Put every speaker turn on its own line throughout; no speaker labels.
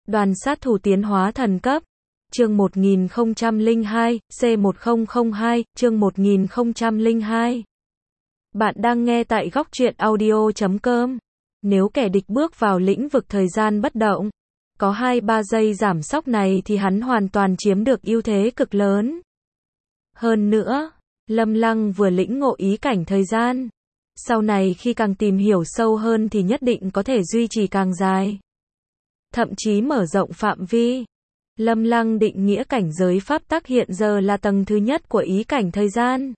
Đoàn sát thủ tiến hóa thần cấp. Chương 1002, C1002, chương 1002. Bạn đang nghe tại góc truyện audio.com. Nếu kẻ địch bước vào lĩnh vực thời gian bất động, có 2-3 giây giảm sóc này thì hắn hoàn toàn chiếm được ưu thế cực lớn. Hơn nữa, Lâm Lăng vừa lĩnh ngộ ý cảnh thời gian. Sau này khi càng tìm hiểu sâu hơn thì nhất định có thể duy trì càng dài. Thậm chí mở rộng phạm vi. Lâm Lăng định nghĩa cảnh giới pháp tắc hiện giờ là tầng thứ nhất của ý cảnh thời gian.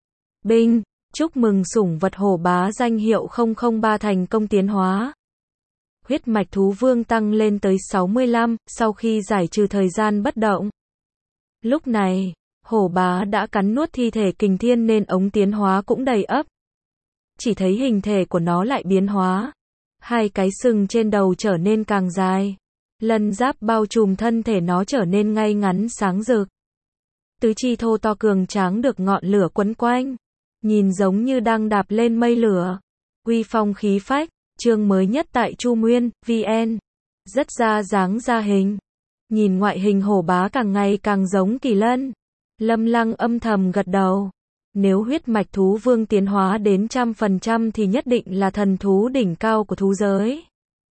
Binh, chúc mừng sủng vật hổ bá danh hiệu 003 thành công tiến hóa. Huyết mạch thú vương tăng lên tới 65, sau khi giải trừ thời gian bất động. Lúc này, hổ bá đã cắn nuốt thi thể kình thiên nên ống tiến hóa cũng đầy ắp. Chỉ thấy hình thể của nó lại biến hóa. Hai cái sừng trên đầu trở nên càng dài. Lân giáp bao trùm thân thể nó trở nên ngay ngắn sáng rực. Tứ chi thô to cường tráng được ngọn lửa quấn quanh. Nhìn giống như đang đạp lên mây lửa. Uy phong khí phách, chương mới nhất tại Chu Nguyên, VN. Rất ra dáng ra hình. Nhìn ngoại hình hổ bá càng ngày càng giống Kỳ Lân. Lâm Lăng âm thầm gật đầu. Nếu huyết mạch thú vương tiến hóa đến 100% thì nhất định là thần thú đỉnh cao của thú giới.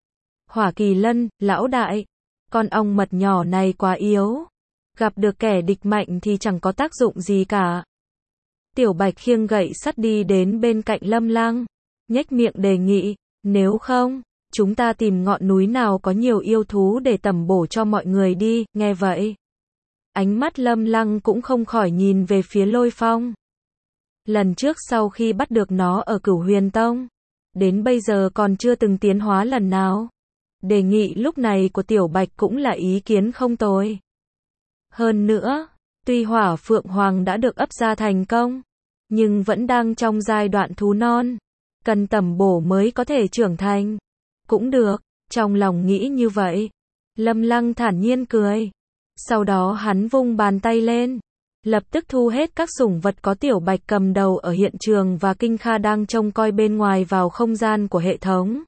Hỏa Kỳ Lân, lão đại. Con ong mật nhỏ này quá yếu. Gặp được kẻ địch mạnh thì chẳng có tác dụng gì cả. Tiểu Bạch khiêng gậy sắt đi đến bên cạnh Lâm Lăng. Nhếch miệng đề nghị, nếu không, chúng ta tìm ngọn núi nào có nhiều yêu thú để tẩm bổ cho mọi người đi, nghe vậy. Ánh mắt Lâm Lăng cũng không khỏi nhìn về phía Lôi Phong. Lần trước sau khi bắt được nó ở Cửu Huyền Tông, đến bây giờ còn chưa từng tiến hóa lần nào. Đề nghị lúc này của Tiểu Bạch cũng là ý kiến không tồi. Hơn nữa, tuy Hỏa Phượng Hoàng đã được ấp ra thành công, nhưng vẫn đang trong giai đoạn thú non, cần tẩm bổ mới có thể trưởng thành. Cũng được, trong lòng nghĩ như vậy. Lâm Lăng thản nhiên cười. Sau đó hắn vung bàn tay lên. Lập tức thu hết các sủng vật có Tiểu Bạch cầm đầu ở hiện trường và Kinh Kha đang trông coi bên ngoài vào không gian của hệ thống.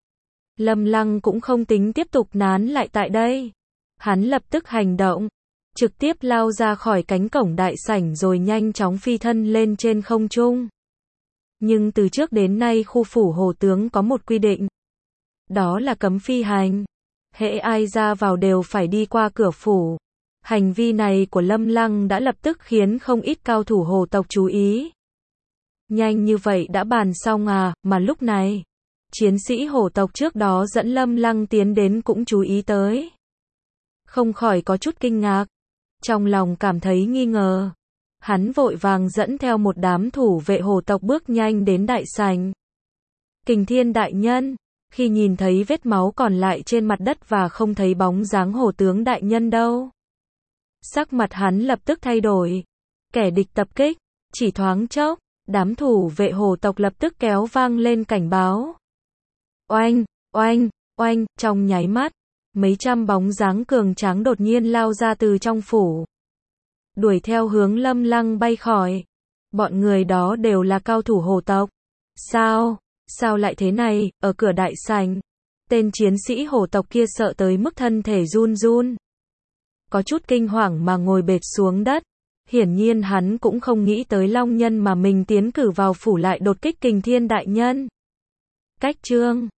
Lâm Lăng cũng không tính tiếp tục nán lại tại đây. Hắn lập tức hành động. Trực tiếp lao ra khỏi cánh cổng đại sảnh rồi nhanh chóng phi thân lên trên không trung. Nhưng từ trước đến nay khu phủ Hồ Tướng có một quy định. Đó là cấm phi hành. Hễ ai ra vào đều phải đi qua cửa phủ. Hành vi này của Lâm Lăng đã lập tức khiến không ít cao thủ hồ tộc chú ý. Nhanh như vậy đã bàn xong à, mà lúc này, chiến sĩ hổ tộc trước đó dẫn Lâm Lăng tiến đến cũng chú ý tới. Không khỏi có chút kinh ngạc. Trong lòng cảm thấy nghi ngờ. Hắn vội vàng dẫn theo một đám thủ vệ hổ tộc bước nhanh đến đại sảnh. Kình Thiên đại nhân, khi nhìn thấy vết máu còn lại trên mặt đất và không thấy bóng dáng hổ tướng đại nhân đâu. Sắc mặt hắn lập tức thay đổi. Kẻ địch tập kích, chỉ thoáng chốc, đám thủ vệ hổ tộc lập tức kéo vang lên cảnh báo. Oanh, oanh, oanh, trong nháy mắt, mấy trăm bóng dáng cường tráng đột nhiên lao ra từ trong phủ. Đuổi theo hướng Lâm Lăng bay khỏi. Bọn người đó đều là cao thủ hổ tộc. Sao lại thế này, ở cửa đại sảnh. Tên chiến sĩ hổ tộc kia sợ tới mức thân thể run run. Có chút kinh hoàng mà ngồi bệt xuống đất. Hiển nhiên hắn cũng không nghĩ tới long nhân mà mình tiến cử vào phủ lại đột kích Kình Thiên đại nhân. Cách chương